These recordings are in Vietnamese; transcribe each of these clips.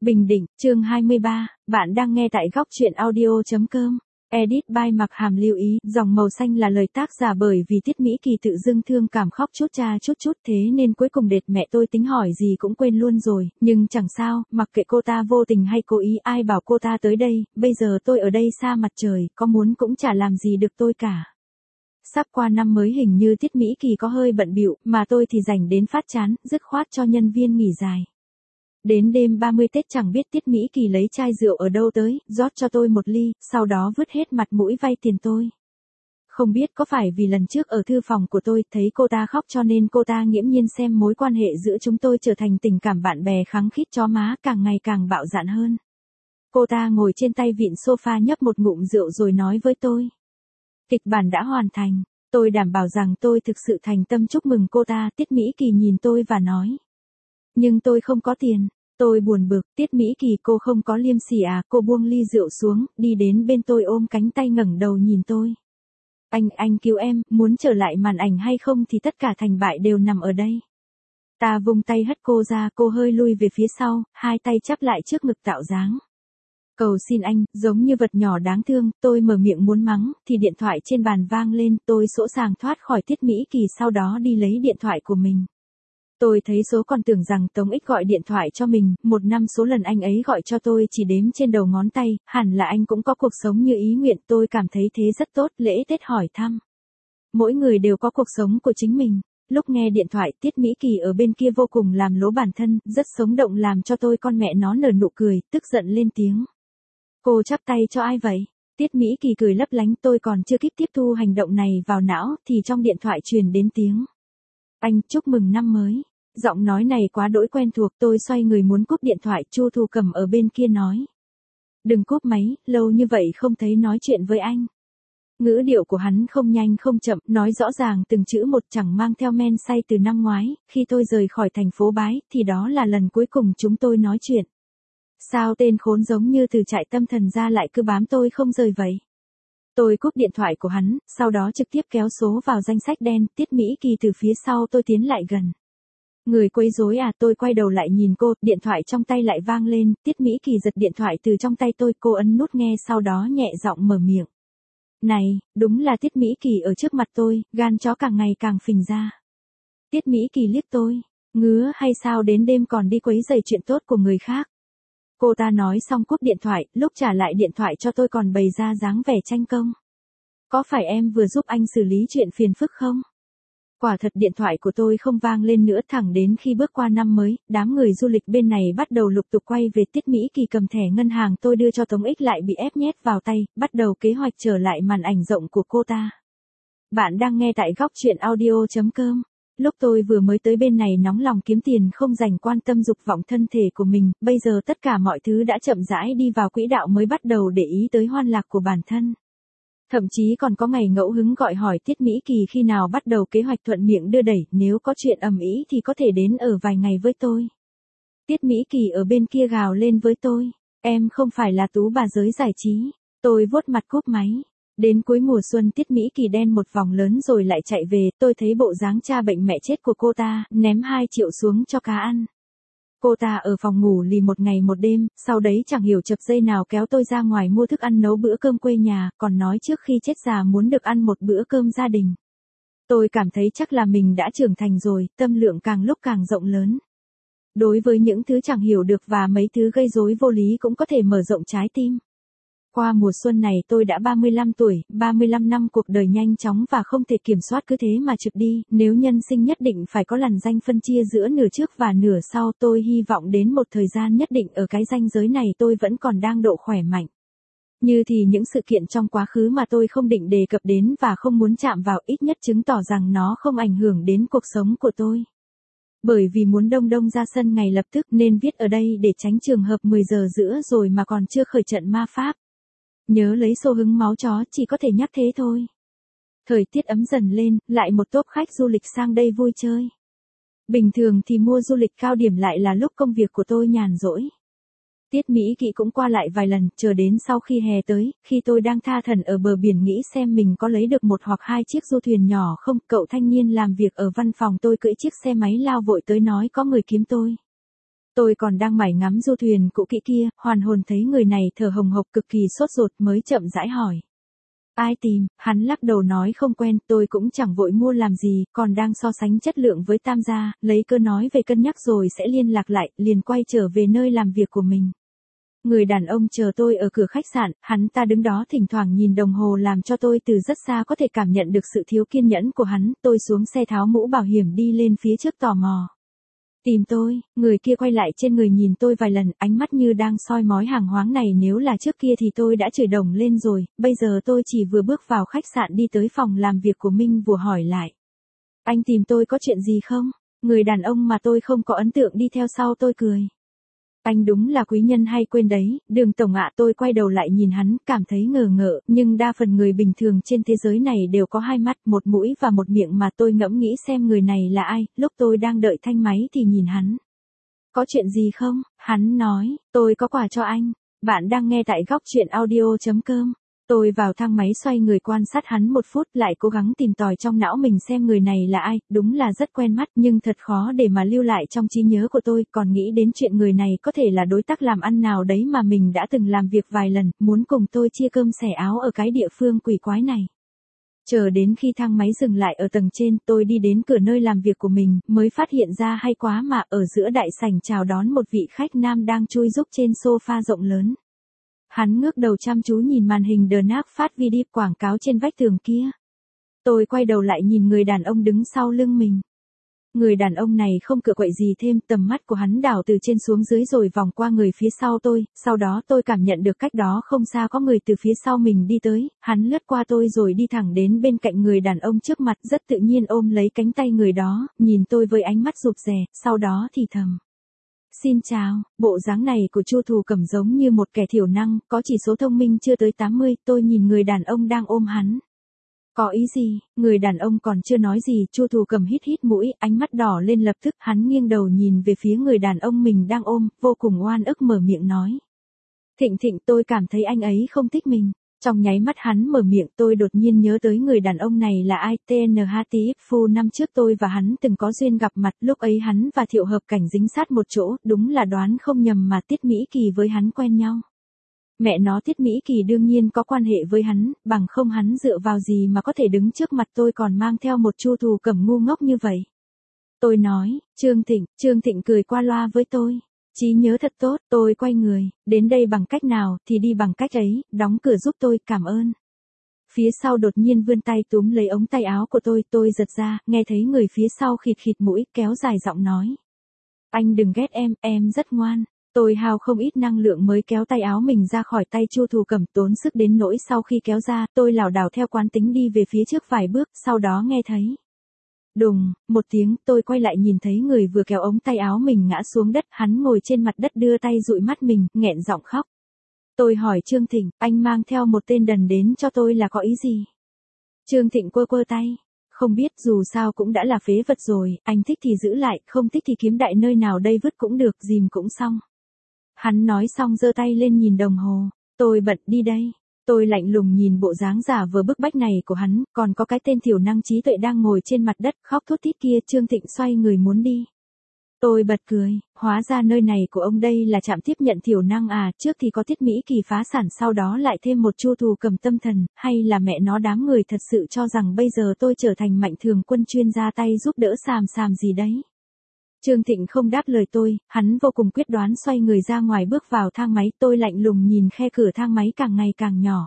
Bình Định, chương 23, bạn đang nghe tại góc truyện audio.com. Edit by Mặc Hàm lưu ý, dòng màu xanh là lời tác giả bởi vì Tiết Mỹ Kỳ tự dưng thương cảm khóc chút cha chút thế nên cuối cùng đệt mẹ tôi tính hỏi gì cũng quên luôn rồi, nhưng chẳng sao, mặc kệ cô ta vô tình hay cố ý ai bảo cô ta tới đây, bây giờ tôi ở đây xa mặt trời, có muốn cũng chả làm gì được tôi cả. Sắp qua năm mới hình như Tiết Mỹ Kỳ có hơi bận bịu, mà tôi thì rảnh đến phát chán, dứt khoát cho nhân viên nghỉ dài. Đến đêm 30 Tết chẳng biết Tiết Mỹ Kỳ lấy chai rượu ở đâu tới, rót cho tôi một ly, sau đó vứt hết mặt mũi vay tiền tôi. Không biết có phải vì lần trước ở thư phòng của tôi thấy cô ta khóc cho nên cô ta nghiễm nhiên xem mối quan hệ giữa chúng tôi trở thành tình cảm bạn bè khăng khít chó má càng ngày càng bạo dạn hơn. Cô ta ngồi trên tay vịn sofa nhấp một ngụm rượu rồi nói với tôi. Kịch bản đã hoàn thành, tôi đảm bảo rằng tôi thực sự thành tâm chúc mừng cô ta. Tiết Mỹ Kỳ nhìn tôi và nói. Nhưng tôi không có tiền. Tôi buồn bực. Tiết Mỹ Kỳ, cô không có liêm sỉ à? Cô buông ly rượu xuống, đi đến bên tôi ôm cánh tay ngẩng đầu nhìn tôi. Anh cứu em, muốn trở lại màn ảnh hay không thì tất cả thành bại đều nằm ở đây. Ta vung tay hất cô ra, cô hơi lui về phía sau, hai tay chắp lại trước ngực tạo dáng. Cầu xin anh, giống như vật nhỏ đáng thương, tôi mở miệng muốn mắng, thì điện thoại trên bàn vang lên, tôi sỗ sàng thoát khỏi Tiết Mỹ Kỳ sau đó đi lấy điện thoại của mình. Tôi thấy số còn tưởng rằng Tống Ích gọi điện thoại cho mình, một năm số lần anh ấy gọi cho tôi chỉ đếm trên đầu ngón tay, hẳn là anh cũng có cuộc sống như ý nguyện, tôi cảm thấy thế rất tốt, lễ Tết hỏi thăm. Mỗi người đều có cuộc sống của chính mình. Lúc nghe điện thoại, Tiết Mỹ Kỳ ở bên kia vô cùng làm lố bản thân, rất sống động làm cho tôi con mẹ nó nở nụ cười, tức giận lên tiếng. Cô chắp tay cho ai vậy? Tiết Mỹ Kỳ cười lấp lánh, tôi còn chưa kịp tiếp thu hành động này vào não, thì trong điện thoại truyền đến tiếng. Anh, chúc mừng năm mới. Giọng nói này quá đỗi quen thuộc, tôi xoay người muốn cúp điện thoại, Chu Thu Cầm ở bên kia nói. Đừng cúp máy, lâu như vậy không thấy nói chuyện với anh. Ngữ điệu của hắn không nhanh không chậm, nói rõ ràng từng chữ một, chẳng mang theo men say. Từ năm ngoái, khi tôi rời khỏi thành phố Bái, thì đó là lần cuối cùng chúng tôi nói chuyện. Sao tên khốn giống như từ trại tâm thần ra lại cứ bám tôi không rời vậy? Tôi cúp điện thoại của hắn, sau đó trực tiếp kéo số vào danh sách đen. Tiết Mỹ Kỳ từ phía sau tôi tiến lại gần. Người quấy rối à? Tôi quay đầu lại nhìn cô, điện thoại trong tay lại vang lên. Tiết Mỹ Kỳ giật điện thoại từ trong tay tôi, cô ấn nút nghe sau đó nhẹ giọng mở miệng. Này, đúng là Tiết Mỹ Kỳ ở trước mặt tôi, gan chó càng ngày càng phình ra. Tiết Mỹ Kỳ liếc tôi, ngứa hay sao đến đêm còn đi quấy rầy chuyện tốt của người khác. Cô ta nói xong cúp điện thoại, lúc trả lại điện thoại cho tôi còn bày ra dáng vẻ tranh công. Có phải em vừa giúp anh xử lý chuyện phiền phức không? Quả thật điện thoại của tôi không vang lên nữa, thẳng đến khi bước qua năm mới, đám người du lịch bên này bắt đầu lục tục quay về. Tiết Mỹ Kỳ cầm thẻ ngân hàng tôi đưa cho Tống Ích lại bị ép nhét vào tay, bắt đầu kế hoạch trở lại màn ảnh rộng của cô ta. Bạn đang nghe tại góc truyện audio.com. Lúc tôi vừa mới tới bên này nóng lòng kiếm tiền không dành quan tâm dục vọng thân thể của mình, bây giờ tất cả mọi thứ đã chậm rãi đi vào quỹ đạo mới bắt đầu để ý tới hoan lạc của bản thân. Thậm chí còn có ngày ngẫu hứng gọi hỏi Tiết Mỹ Kỳ khi nào bắt đầu kế hoạch thuận miệng đưa đẩy, nếu có chuyện ầm ĩ thì có thể đến ở vài ngày với tôi. Tiết Mỹ Kỳ ở bên kia gào lên với tôi, em không phải là tú bà giới giải trí. Tôi vuốt mặt cúp máy. Đến cuối mùa xuân Tiết Mỹ Kỳ đen một vòng lớn rồi lại chạy về, tôi thấy bộ dáng cha bệnh mẹ chết của cô ta, ném 2 triệu xuống cho cá ăn. Cô ta ở phòng ngủ lì một ngày một đêm, sau đấy chẳng hiểu chập dây nào kéo tôi ra ngoài mua thức ăn nấu bữa cơm quê nhà, còn nói trước khi chết già muốn được ăn một bữa cơm gia đình. Tôi cảm thấy chắc là mình đã trưởng thành rồi, tâm lượng càng lúc càng rộng lớn. Đối với những thứ chẳng hiểu được và mấy thứ gây rối vô lý cũng có thể mở rộng trái tim. Qua mùa xuân này tôi đã 35 tuổi, 35 năm cuộc đời nhanh chóng và không thể kiểm soát cứ thế mà trực đi, nếu nhân sinh nhất định phải có lằn ranh phân chia giữa nửa trước và nửa sau, tôi hy vọng đến một thời gian nhất định ở cái ranh giới này tôi vẫn còn đang độ khỏe mạnh. Như thì những sự kiện trong quá khứ mà tôi không định đề cập đến và không muốn chạm vào ít nhất chứng tỏ rằng nó không ảnh hưởng đến cuộc sống của tôi. Bởi vì muốn đông ra sân ngày lập tức nên viết ở đây để tránh trường hợp 10 giờ giữa rồi mà còn chưa khởi trận ma pháp. Nhớ lấy xô hứng máu chó, chỉ có thể nhắc thế thôi. Thời tiết ấm dần lên, lại một tốp khách du lịch sang đây vui chơi. Bình thường thì mùa du lịch cao điểm lại là lúc công việc của tôi nhàn rỗi. Tiết Mỹ Kỳ cũng qua lại vài lần, chờ đến sau khi hè tới, khi tôi đang tha thẩn ở bờ biển nghĩ xem mình có lấy được một hoặc hai chiếc du thuyền nhỏ không, cậu thanh niên làm việc ở văn phòng tôi cưỡi chiếc xe máy lao vội tới nói có người kiếm tôi. Tôi còn đang mải ngắm du thuyền cũ kỹ kia, hoàn hồn thấy người này thở hồng hộc cực kỳ sốt ruột mới chậm rãi hỏi. Ai tìm, hắn lắc đầu nói không quen, tôi cũng chẳng vội mua làm gì, còn đang so sánh chất lượng với Tam gia, lấy cơ nói về cân nhắc rồi sẽ liên lạc lại, liền quay trở về nơi làm việc của mình. Người đàn ông chờ tôi ở cửa khách sạn, hắn ta đứng đó thỉnh thoảng nhìn đồng hồ làm cho tôi từ rất xa có thể cảm nhận được sự thiếu kiên nhẫn của hắn, tôi xuống xe tháo mũ bảo hiểm đi lên phía trước tò mò. Tìm tôi, người kia quay lại trên người nhìn tôi vài lần, ánh mắt như đang soi mói hàng hoáng này, nếu là trước kia thì tôi đã chửi đồng lên rồi, bây giờ tôi chỉ vừa bước vào khách sạn đi tới phòng làm việc của Minh vừa hỏi lại. Anh tìm tôi có chuyện gì không? Người đàn ông mà tôi không có ấn tượng đi theo sau tôi cười. Anh đúng là quý nhân hay quên đấy, Đường tổng ạ. Tôi quay đầu lại nhìn hắn, cảm thấy ngờ ngợ, nhưng đa phần người bình thường trên thế giới này đều có hai mắt, một mũi và một miệng mà tôi ngẫm nghĩ xem người này là ai, lúc tôi đang đợi thanh máy thì nhìn hắn. Có chuyện gì không? Hắn nói, tôi có quà cho anh. Bạn đang nghe tại góc truyện audio.com. Tôi vào thang máy xoay người quan sát hắn một phút lại cố gắng tìm tòi trong não mình xem người này là ai, đúng là rất quen mắt nhưng thật khó để mà lưu lại trong trí nhớ của tôi, còn nghĩ đến chuyện người này có thể là đối tác làm ăn nào đấy mà mình đã từng làm việc vài lần, muốn cùng tôi chia cơm xẻ áo ở cái địa phương quỷ quái này. Chờ đến khi thang máy dừng lại ở tầng trên, tôi đi đến cửa nơi làm việc của mình, mới phát hiện ra hay quá mà ở giữa đại sảnh chào đón một vị khách nam đang chui rúc trên sofa rộng lớn. Hắn ngước đầu chăm chú nhìn màn hình The Nap phát video quảng cáo trên vách tường kia. Tôi quay đầu lại nhìn người đàn ông đứng sau lưng mình. Người đàn ông này không cựa quậy gì thêm, tầm mắt của hắn đảo từ trên xuống dưới rồi vòng qua người phía sau tôi, sau đó tôi cảm nhận được cách đó không xa có người từ phía sau mình đi tới, hắn lướt qua tôi rồi đi thẳng đến bên cạnh người đàn ông trước mặt, rất tự nhiên ôm lấy cánh tay người đó, nhìn tôi với ánh mắt rụt rè, sau đó thì thầm. Xin chào, bộ dáng này của Chu Thù Cẩm giống như một kẻ thiểu năng, có chỉ số thông minh chưa tới 80, tôi nhìn người đàn ông đang ôm hắn. Có ý gì? Người đàn ông còn chưa nói gì, Chu Thù Cẩm hít hít mũi, ánh mắt đỏ lên lập tức, hắn nghiêng đầu nhìn về phía người đàn ông mình đang ôm, vô cùng oan ức mở miệng nói. Thịnh Thịnh, tôi cảm thấy anh ấy không thích mình. Trong nháy mắt hắn mở miệng, tôi đột nhiên nhớ tới người đàn ông này là ai, TNHTFU. Năm trước tôi và hắn từng có duyên gặp mặt, lúc ấy hắn và Thiệu Hợp Cảnh dính sát một chỗ, đúng là đoán không nhầm mà Tiết Mỹ Kỳ với hắn quen nhau. Mẹ nó, Tiết Mỹ Kỳ đương nhiên có quan hệ với hắn, bằng không hắn dựa vào gì mà có thể đứng trước mặt tôi còn mang theo một Chu Thù Cẩm ngu ngốc như vậy. Tôi nói, Trương Thịnh cười qua loa với tôi. Trí nhớ thật tốt, tôi quay người, đến đây bằng cách nào thì đi bằng cách ấy, đóng cửa giúp tôi, cảm ơn. Phía sau đột nhiên vươn tay túm lấy ống tay áo của tôi giật ra, nghe thấy người phía sau khịt khịt mũi, kéo dài giọng nói. Anh đừng ghét em rất ngoan. Tôi hao không ít năng lượng mới kéo tay áo mình ra khỏi tay Chu Thù Cẩm, tốn sức đến nỗi sau khi kéo ra, tôi lảo đảo theo quán tính đi về phía trước vài bước, sau đó nghe thấy. Đùng, một tiếng, tôi quay lại nhìn thấy người vừa kéo ống tay áo mình ngã xuống đất, hắn ngồi trên mặt đất đưa tay dụi mắt mình, nghẹn giọng khóc. Tôi hỏi Trương Thịnh, anh mang theo một tên đần đến cho tôi là có ý gì? Trương Thịnh quơ tay. Không biết, dù sao cũng đã là phế vật rồi, anh thích thì giữ lại, không thích thì kiếm đại nơi nào đây vứt cũng được, dìm cũng xong. Hắn nói xong giơ tay lên nhìn đồng hồ, tôi bận đi đây. Tôi lạnh lùng nhìn bộ dáng giả vờ bức bách này của hắn, còn có cái tên thiểu năng trí tuệ đang ngồi trên mặt đất khóc thút thít kia. Trương Thịnh xoay người muốn đi. Tôi bật cười, hóa ra nơi này của ông đây là trạm tiếp nhận thiểu năng à, trước thì có Tiết Mỹ Kỳ phá sản, sau đó lại thêm một Chu Thù Cẩm tâm thần, hay là mẹ nó đám người thật sự cho rằng bây giờ tôi trở thành mạnh thường quân chuyên ra tay giúp đỡ xàm gì đấy. Trương Thịnh không đáp lời tôi, hắn vô cùng quyết đoán xoay người ra ngoài bước vào thang máy, tôi lạnh lùng nhìn khe cửa thang máy càng ngày càng nhỏ.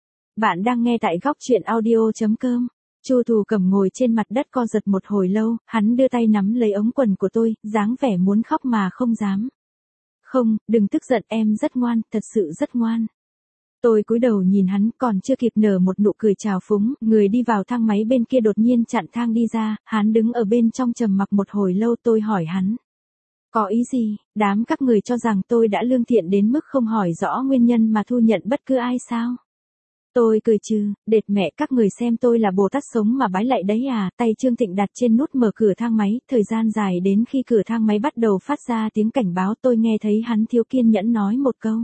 Bạn đang nghe tại góc truyện audio.com. Chu Thù Cẩm ngồi trên mặt đất co giật một hồi lâu, hắn đưa tay nắm lấy ống quần của tôi, dáng vẻ muốn khóc mà không dám. Không, đừng tức giận, em rất ngoan, thật sự rất ngoan. Tôi cúi đầu nhìn hắn, còn chưa kịp nở một nụ cười trào phúng, người đi vào thang máy bên kia đột nhiên chặn thang đi ra, hắn đứng ở bên trong trầm mặc một hồi lâu. Tôi hỏi hắn. Có ý gì, đám các người cho rằng tôi đã lương thiện đến mức không hỏi rõ nguyên nhân mà thu nhận bất cứ ai sao? Tôi cười trừ, đệt mẹ các người xem tôi là Bồ Tát sống mà bái lạy đấy à. Tay Trương Thịnh đặt trên nút mở cửa thang máy, thời gian dài đến khi cửa thang máy bắt đầu phát ra tiếng cảnh báo, tôi nghe thấy hắn thiếu kiên nhẫn nói một câu.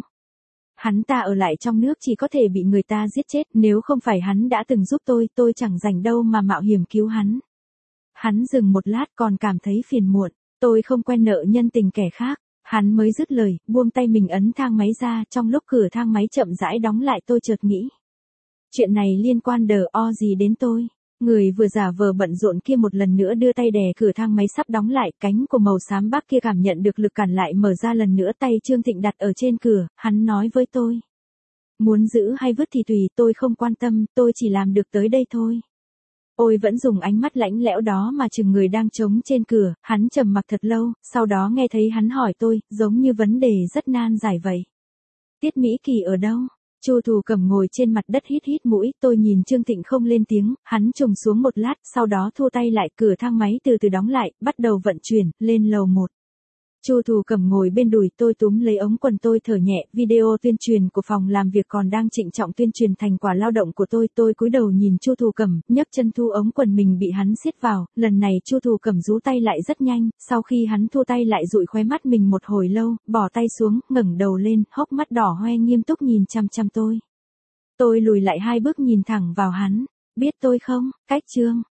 Hắn ta ở lại trong nước chỉ có thể bị người ta giết chết, nếu không phải hắn đã từng giúp tôi chẳng rảnh đâu mà mạo hiểm cứu hắn. Hắn dừng một lát còn cảm thấy phiền muộn, tôi không quen nợ nhân tình kẻ khác. Hắn mới dứt lời, buông tay mình ấn thang máy ra, trong lúc cửa thang máy chậm rãi đóng lại tôi chợt nghĩ. Chuyện này liên quan gì đến tôi. Người vừa giả vờ bận rộn kia một lần nữa đưa tay đè cửa thang máy sắp đóng lại, cánh của màu xám bác kia cảm nhận được lực cản lại mở ra lần nữa, tay Trương Thịnh đặt ở trên cửa, hắn nói với tôi. Muốn giữ hay vứt thì tùy, tôi không quan tâm, tôi chỉ làm được tới đây thôi. Ôi vẫn dùng ánh mắt lãnh lẽo đó mà chừng người đang trống trên cửa, hắn trầm mặc thật lâu, sau đó nghe thấy hắn hỏi tôi, giống như vấn đề rất nan giải vậy. Tiết Mỹ Kỳ ở đâu? Chu Thù Cầm ngồi trên mặt đất hít hít mũi, tôi nhìn Trương Thịnh không lên tiếng, hắn trùng xuống một lát, sau đó thua tay lại, cửa thang máy từ từ đóng lại, bắt đầu vận chuyển, lên lầu 1. Chu Thù Cầm ngồi bên đùi tôi, túm lấy ống quần tôi thở nhẹ, video tuyên truyền của phòng làm việc còn đang trịnh trọng tuyên truyền thành quả lao động của tôi cúi đầu nhìn Chu Thù Cầm, nhấc chân thu ống quần mình bị hắn siết vào, lần này Chu Thù Cầm rú tay lại rất nhanh, sau khi hắn thu tay lại dụi khóe mắt mình một hồi lâu, bỏ tay xuống, ngẩng đầu lên, hốc mắt đỏ hoe nghiêm túc nhìn chăm chăm tôi. Tôi lùi lại 2 bước nhìn thẳng vào hắn, biết tôi không, cách Trương.